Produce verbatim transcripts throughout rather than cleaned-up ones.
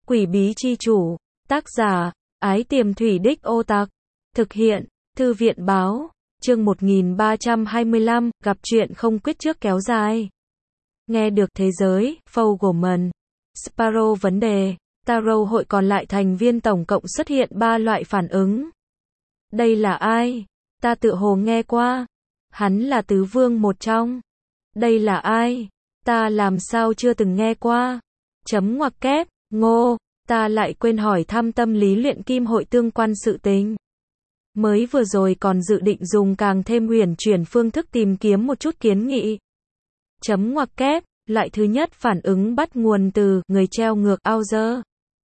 Quỷ bí chi chủ. Tác giả, Ái Tiềm Thủy Đích Ô Tặc. Thực hiện, Thư viện báo. Chương một nghìn ba trăm hai mươi lăm, gặp chuyện không quyết trước kéo dài. Nghe được thế giới, Fogelman. Sparrow vấn đề. Tarot hội còn lại thành viên tổng cộng xuất hiện ba loại phản ứng. Đây là ai? Ta tự hồ nghe qua. Hắn là tứ vương một trong. Đây là ai? Ta làm sao chưa từng nghe qua? Chấm ngoặc kép, ngô, ta lại quên hỏi thăm tâm lý luyện kim hội tương quan sự tình. Mới vừa rồi còn dự định dùng càng thêm huyền chuyển phương thức tìm kiếm một chút kiến nghị. Chấm ngoặc kép, loại thứ nhất phản ứng bắt nguồn từ người treo ngược Author.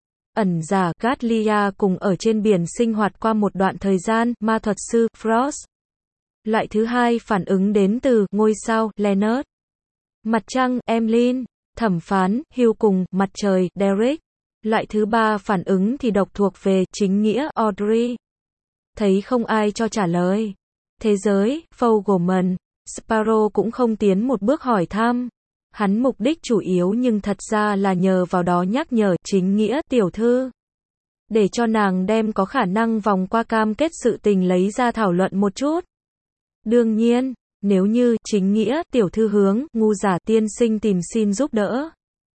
Ẩn giả Gatlia cùng ở trên biển sinh hoạt qua một đoạn thời gian, ma thuật sư Frost. Loại thứ hai phản ứng đến từ ngôi sao Leonard. Mặt trăng Emlyn, thẩm phán Hugh cùng mặt trời Derek. Loại thứ ba phản ứng thì độc thuộc về chính nghĩa Audrey. Thấy không ai cho trả lời. Thế giới, Fogelman, Sparrow cũng không tiến một bước hỏi thăm. Hắn mục đích chủ yếu nhưng thật ra là nhờ vào đó nhắc nhở chính nghĩa tiểu thư. Để cho nàng đem có khả năng vòng qua cam kết sự tình lấy ra thảo luận một chút. Đương nhiên, nếu như chính nghĩa tiểu thư hướng ngu giả tiên sinh tìm xin giúp đỡ,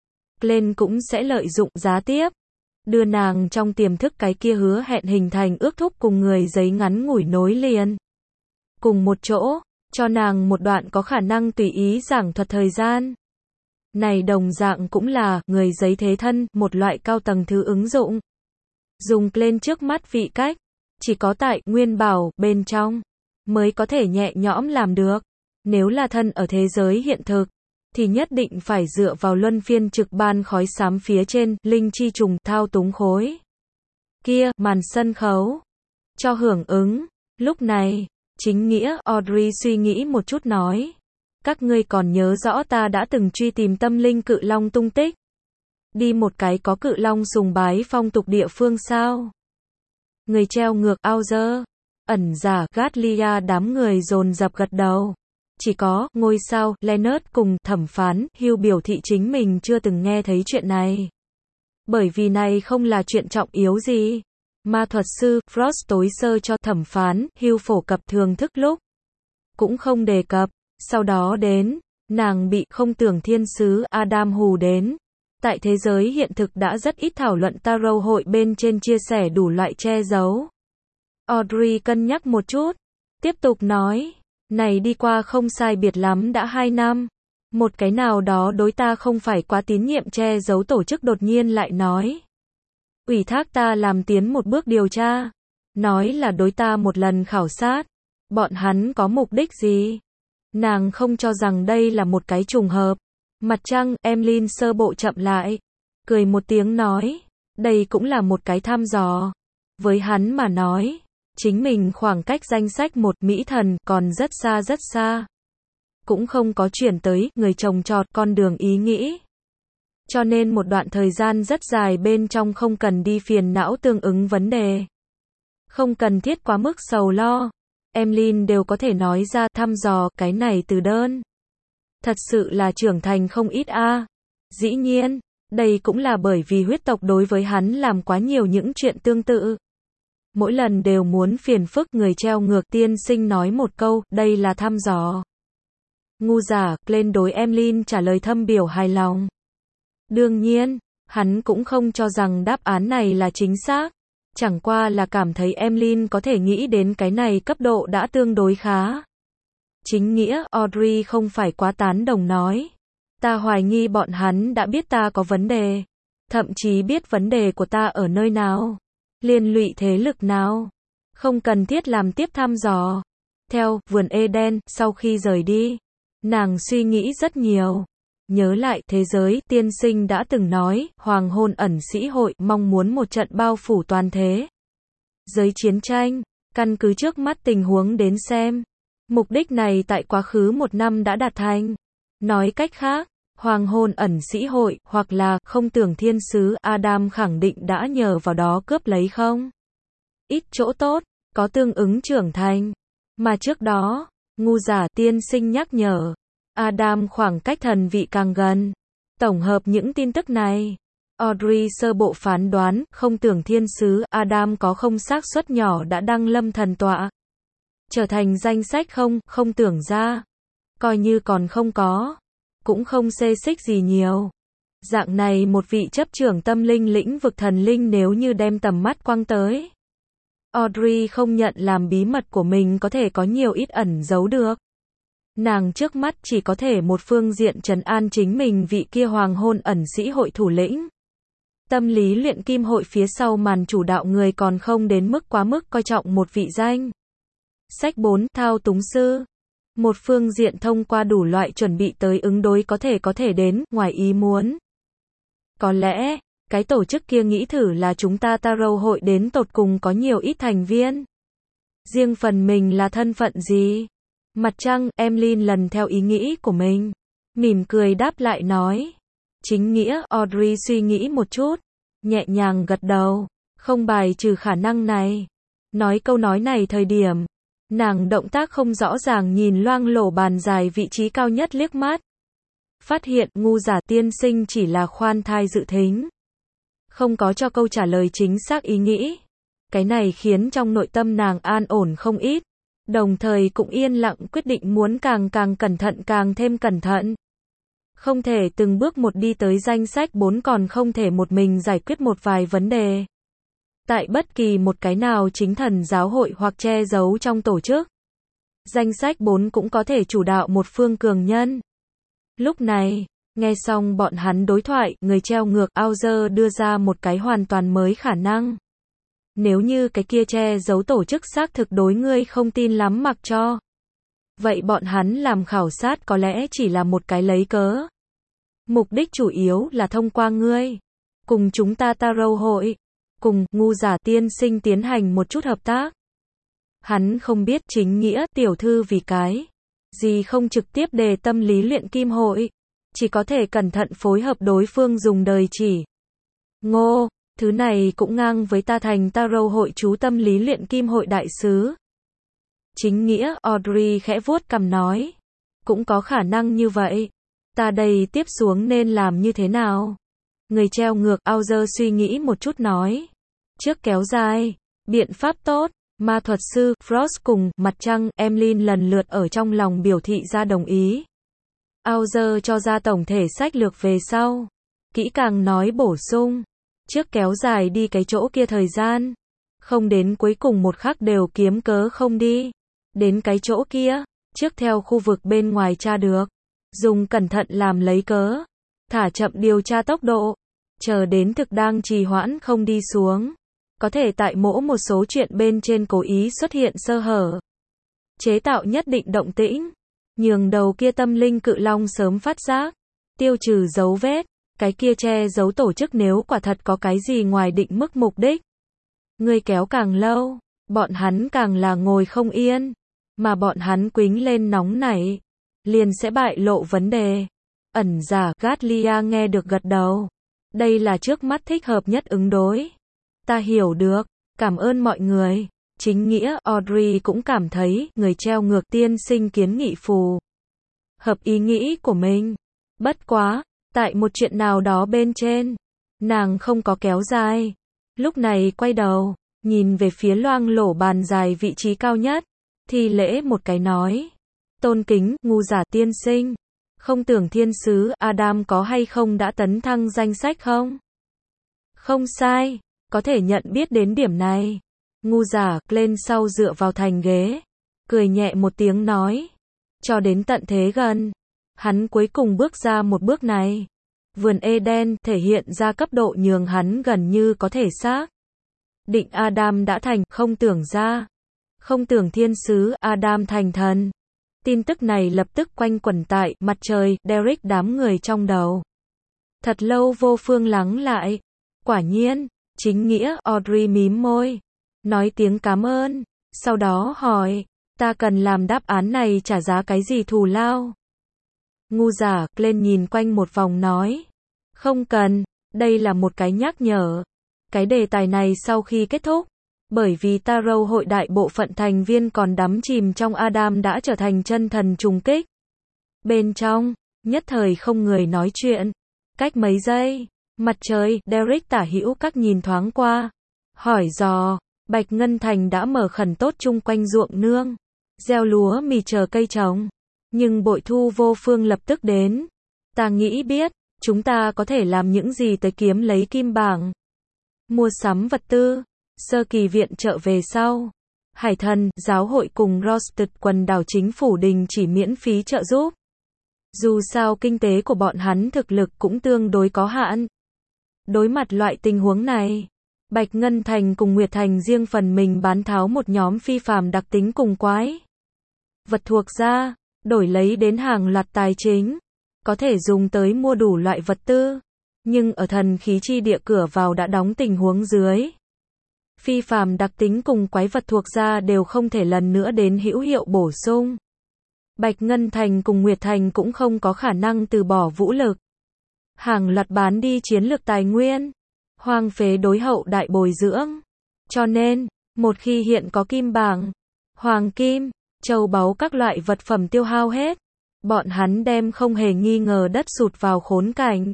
Glenn cũng sẽ lợi dụng giá tiếp. Đưa nàng trong tiềm thức cái kia hứa hẹn hình thành ước thúc cùng người giấy ngắn ngủi nối liền. Cùng một chỗ, cho nàng một đoạn có khả năng tùy ý giảng thuật thời gian. Này đồng dạng cũng là người giấy thế thân, một loại cao tầng thứ ứng dụng. Dùng lên trước mắt vị cách, chỉ có tại nguyên bảo bên trong mới có thể nhẹ nhõm làm được. Nếu là thân ở thế giới hiện thực, thì nhất định phải dựa vào luân phiên trực ban khói xám phía trên, linh chi trùng thao túng khối kia, màn sân khấu. Cho hưởng ứng. Lúc này, chính nghĩa Audrey suy nghĩ một chút nói. Các ngươi còn nhớ rõ ta đã từng truy tìm tâm linh cự long tung tích. Đi một cái có cự long sùng bái phong tục địa phương sao? Người treo ngược Author. Ẩn giả Gatlia đám người dồn dập gật đầu. Chỉ có ngôi sao Leonard cùng thẩm phán Hugh biểu thị chính mình chưa từng nghe thấy chuyện này. Bởi vì này không là chuyện trọng yếu gì. Ma thuật sư Frost tối sơ cho thẩm phán Hugh phổ cập thường thức lúc cũng không đề cập. Sau đó đến, nàng bị không tưởng thiên sứ Adam hù đến. Tại thế giới hiện thực đã rất ít thảo luận tarot hội bên trên chia sẻ đủ loại che giấu. Audrey cân nhắc một chút, tiếp tục nói, này đi qua không sai biệt lắm đã hai năm. Một cái nào đó đối ta không phải quá tín nhiệm che giấu tổ chức đột nhiên lại nói. Ủy thác ta làm tiến một bước điều tra. Nói là đối ta một lần khảo sát. Bọn hắn có mục đích gì? Nàng không cho rằng đây là một cái trùng hợp. Mặt trăng, Emlyn sơ bộ chậm lại. Cười một tiếng nói. Đây cũng là một cái thăm dò. Với hắn mà nói. Chính mình khoảng cách danh sách một mỹ thần còn rất xa rất xa. Cũng không có chuyển tới người trồng trọt con đường ý nghĩ. Cho nên một đoạn thời gian rất dài bên trong không cần đi phiền não tương ứng vấn đề. Không cần thiết quá mức sầu lo. Emlyn đều có thể nói ra thăm dò cái này từ đơn. Thật sự là trưởng thành không ít a. À. Dĩ nhiên, đây cũng là bởi vì huyết tộc đối với hắn làm quá nhiều những chuyện tương tự. Mỗi lần đều muốn phiền phức người treo ngược tiên sinh nói một câu, đây là thăm dò. Ngu giả, lên đối Emlyn trả lời thâm biểu hài lòng. Đương nhiên, hắn cũng không cho rằng đáp án này là chính xác. Chẳng qua là cảm thấy Emlyn có thể nghĩ đến cái này cấp độ đã tương đối khá. Chính nghĩa, Audrey không phải quá tán đồng nói. Ta hoài nghi bọn hắn đã biết ta có vấn đề. Thậm chí biết vấn đề của ta ở nơi nào. Liên lụy thế lực nào. Không cần thiết làm tiếp thăm dò. Theo, vườn Eden, sau khi rời đi. Nàng suy nghĩ rất nhiều. Nhớ lại thế giới, tiên sinh đã từng nói, hoàng hôn ẩn sĩ hội mong muốn một trận bao phủ toàn thế. Giới chiến tranh, căn cứ trước mắt tình huống đến xem. Mục đích này tại quá khứ một năm đã đạt thành. Nói cách khác, hoàng hôn ẩn sĩ hội, hoặc là không tưởng thiên sứ Adam khẳng định đã nhờ vào đó cướp lấy không? Ít chỗ tốt, có tương ứng trưởng thành. Mà trước đó, ngu giả tiên sinh nhắc nhở. Adam khoảng cách thần vị càng gần. Tổng hợp những tin tức này, Audrey sơ bộ phán đoán, không tưởng thiên sứ Adam có không xác suất nhỏ đã đăng lâm thần tọa. Trở thành danh sách không, không tưởng ra. Coi như còn không có. Cũng không xê xích gì nhiều. Dạng này một vị chấp trưởng tâm linh lĩnh vực thần linh nếu như đem tầm mắt quăng tới. Audrey không nhận làm bí mật của mình có thể có nhiều ít ẩn giấu được. Nàng trước mắt chỉ có thể một phương diện trấn an chính mình vị kia hoàng hôn ẩn sĩ hội thủ lĩnh. Tâm lý luyện kim hội phía sau màn chủ đạo người còn không đến mức quá mức coi trọng một vị danh. Sách bốn, thao túng sư. Một phương diện thông qua đủ loại chuẩn bị tới ứng đối có thể có thể đến, ngoài ý muốn. Có lẽ, cái tổ chức kia nghĩ thử là chúng ta Tarot hội đến tột cùng có nhiều ít thành viên. Riêng phần mình là thân phận gì? Mặt trăng, Emlyn lần theo ý nghĩ của mình. Mỉm cười đáp lại nói. Chính nghĩa, Audrey suy nghĩ một chút. Nhẹ nhàng gật đầu. Không bài trừ khả năng này. Nói câu nói này thời điểm. Nàng động tác không rõ ràng nhìn loang lổ bàn dài vị trí cao nhất liếc mắt. Phát hiện ngu giả tiên sinh chỉ là khoan thai dự thính. Không có cho câu trả lời chính xác ý nghĩ. Cái này khiến trong nội tâm nàng an ổn không ít. Đồng thời cũng yên lặng quyết định muốn càng càng cẩn thận càng thêm cẩn thận. Không thể từng bước một đi tới danh sách bốn còn không thể một mình giải quyết một vài vấn đề. Tại bất kỳ một cái nào chính thần giáo hội hoặc che giấu trong tổ chức. Danh sách bốn cũng có thể chủ đạo một phương cường nhân. Lúc này, nghe xong bọn hắn đối thoại, người treo ngược Auger đưa ra một cái hoàn toàn mới khả năng. Nếu như cái kia che giấu tổ chức xác thực đối ngươi không tin lắm mặc cho. Vậy bọn hắn làm khảo sát có lẽ chỉ là một cái lấy cớ. Mục đích chủ yếu là thông qua ngươi. Cùng chúng ta Tarot hội. Cùng ngu giả tiên sinh tiến hành một chút hợp tác. Hắn không biết chính nghĩa tiểu thư vì cái gì không trực tiếp đề tâm lý luyện kim hội. Chỉ có thể cẩn thận phối hợp đối phương dùng đời chỉ. Ngô, thứ này cũng ngang với ta thành Tarot hội chú tâm lý luyện kim hội đại sứ. Chính nghĩa, Audrey khẽ vuốt cằm nói. Cũng có khả năng như vậy. Ta đây tiếp xuống nên làm như thế nào? Người treo ngược Auger suy nghĩ một chút nói. Trước kéo dài. Biện pháp tốt. Ma thuật sư, Frost cùng mặt trăng, Emlyn lần lượt ở trong lòng biểu thị ra đồng ý. Auger cho ra tổng thể sách lược về sau. Kỹ càng nói bổ sung. Trước kéo dài đi cái chỗ kia thời gian. Không đến cuối cùng một khắc đều kiếm cớ không đi. Đến cái chỗ kia. Trước theo khu vực bên ngoài tra được. Dùng cẩn thận làm lấy cớ. Thả chậm điều tra tốc độ. Chờ đến thực đang trì hoãn không đi xuống. Có thể tại mỗi một số chuyện bên trên cố ý xuất hiện sơ hở. Chế tạo nhất định động tĩnh. Nhường đầu kia tâm linh cự long sớm phát giác. Tiêu trừ dấu vết. Cái kia che giấu tổ chức nếu quả thật có cái gì ngoài định mức mục đích. Người kéo càng lâu. Bọn hắn càng là ngồi không yên. Mà bọn hắn quính lên nóng nảy. Liền sẽ bại lộ vấn đề. Ẩn giả Gatlia nghe được gật đầu. Đây là trước mắt thích hợp nhất ứng đối. Ta hiểu được. Cảm ơn mọi người. Chính nghĩa, Audrey cũng cảm thấy người treo ngược tiên sinh kiến nghị phù hợp ý nghĩ của mình. Bất quá, tại một chuyện nào đó bên trên, nàng không có kéo dài. Lúc này quay đầu, nhìn về phía loang lổ bàn dài vị trí cao nhất, thi lễ một cái nói. Tôn kính, ngu giả tiên sinh. Không tưởng thiên sứ Adam có hay không đã tấn thăng danh sách không? Không sai, có thể nhận biết đến điểm này. Ngu giả lên sau dựa vào thành ghế, cười nhẹ một tiếng nói. Cho đến tận thế gần, hắn cuối cùng bước ra một bước này. Vườn Eden thể hiện ra cấp độ nhường hắn gần như có thể xác định Adam đã thành, không tưởng ra. Không tưởng thiên sứ Adam thành thần. Tin tức này lập tức quanh quẩn tại mặt trời, Derek đám người trong đầu. Thật lâu vô phương lắng lại. Quả nhiên, chính nghĩa, Audrey mím môi. Nói tiếng cảm ơn. Sau đó hỏi, ta cần làm đáp án này trả giá cái gì thù lao? Ngu giả, lên nhìn quanh một vòng nói. Không cần, đây là một cái nhắc nhở. Cái đề tài này sau khi kết thúc. Bởi vì Tarot hội đại bộ phận thành viên còn đắm chìm trong Adam đã trở thành chân thần trùng kích. Bên trong, nhất thời không người nói chuyện. Cách mấy giây, Mặt trời, Derek tả hữu các nhìn thoáng qua. Hỏi dò, Bạch Ngân Thành đã mở khẩn tốt chung quanh ruộng nương. Gieo lúa mì chờ cây trồng. Nhưng bội thu vô phương lập tức đến. Ta nghĩ biết, chúng ta có thể làm những gì tới kiếm lấy kim bảng. Mua sắm vật tư. Sơ kỳ viện trợ về sau. Hải thần, giáo hội cùng Rosted quần đảo chính phủ đình chỉ miễn phí trợ giúp. Dù sao kinh tế của bọn hắn thực lực cũng tương đối có hạn. Đối mặt loại tình huống này, Bạch Ngân Thành cùng Nguyệt Thành riêng phần mình bán tháo một nhóm phi phàm đặc tính cùng quái vật thuộc ra, đổi lấy đến hàng loạt tài chính, có thể dùng tới mua đủ loại vật tư. Nhưng ở thần khí chi địa cửa vào đã đóng tình huống dưới. Phi phàm đặc tính cùng quái vật thuộc ra đều không thể lần nữa đến hữu hiệu bổ sung. Bạch Ngân Thành cùng Nguyệt Thành cũng không có khả năng từ bỏ vũ lực. Hàng loạt bán đi chiến lược tài nguyên, hoang phế đối hậu đại bồi dưỡng. Cho nên, một khi hiện có kim bảng, hoàng kim, châu báu các loại vật phẩm tiêu hao hết, bọn hắn đem không hề nghi ngờ đất sụt vào khốn cảnh.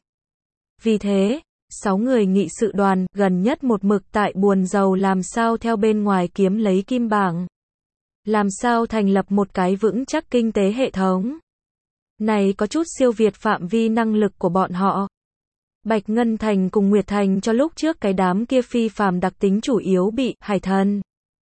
Vì thế, sáu người nghị sự đoàn gần nhất một mực tại buồn rầu làm sao theo bên ngoài kiếm lấy kim bảng. Làm sao thành lập một cái vững chắc kinh tế hệ thống. Này có chút siêu việt phạm vi năng lực của bọn họ. Bạch Ngân Thành cùng Nguyệt Thành cho lúc trước cái đám kia phi phàm đặc tính chủ yếu bị hải thần.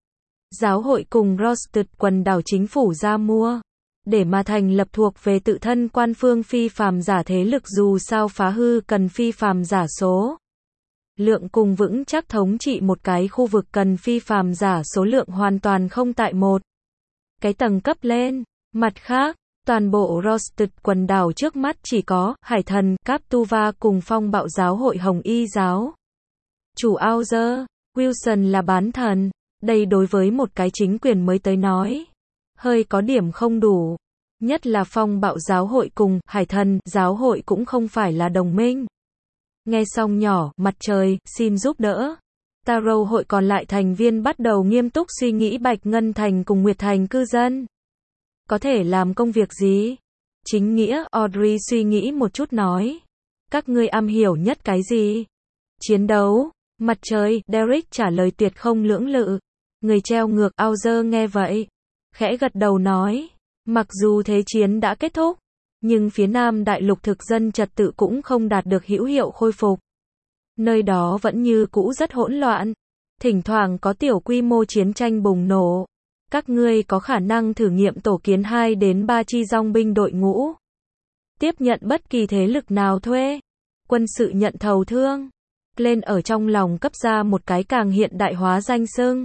Giáo hội cùng Rosted quần đảo chính phủ ra mua. Để mà thành lập thuộc về tự thân quan phương phi phàm giả thế lực dù sao phá hư cần phi phàm giả số. Lượng cùng vững chắc thống trị một cái khu vực cần phi phàm giả số lượng hoàn toàn không tại một. Cái tầng cấp lên. Mặt khác, toàn bộ Rosted quần đảo trước mắt chỉ có hải thần, Captuva cùng phong bạo giáo hội Hồng Y giáo. Chủ Auger, Wilson là bán thần. Đây đối với một cái chính quyền mới tới nói, hơi có điểm không đủ. Nhất là phong bạo giáo hội cùng hải thần giáo hội cũng không phải là đồng minh. Nghe xong nhỏ, mặt trời, xin giúp đỡ. Tarot hội còn lại thành viên bắt đầu nghiêm túc suy nghĩ Bạch Ngân Thành cùng Nguyệt Thành cư dân. Có thể làm công việc gì? Chính nghĩa, Audrey suy nghĩ một chút nói. Các ngươi am hiểu nhất cái gì? Chiến đấu. Mặt trời, Derek trả lời tuyệt không lưỡng lự. Người treo ngược, Auger nghe vậy. Khẽ gật đầu nói. Mặc dù thế chiến đã kết thúc, nhưng phía Nam đại lục thực dân trật tự cũng không đạt được hữu hiệu khôi phục. Nơi đó vẫn như cũ rất hỗn loạn. Thỉnh thoảng có tiểu quy mô chiến tranh bùng nổ. Các ngươi có khả năng thử nghiệm tổ kiến hai đến ba chi dòng binh đội ngũ. Tiếp nhận bất kỳ thế lực nào thuê. Quân sự nhận thầu thương. Lên ở trong lòng cấp ra một cái càng hiện đại hóa danh xưng.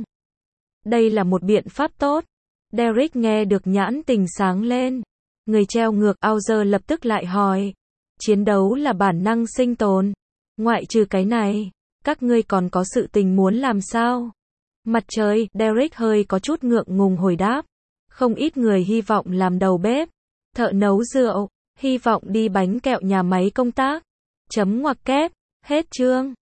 Đây là một biện pháp tốt. Derek nghe được nhãn tình sáng lên. Người treo ngược, Auger lập tức lại hỏi. Chiến đấu là bản năng sinh tồn. Ngoại trừ cái này, các ngươi còn có sự tình muốn làm sao? Mặt trời, Derek hơi có chút ngượng ngùng hồi đáp. Không ít người hy vọng làm đầu bếp, thợ nấu rượu, hy vọng đi bánh kẹo nhà máy công tác. Chấm ngoặc kép, hết chương.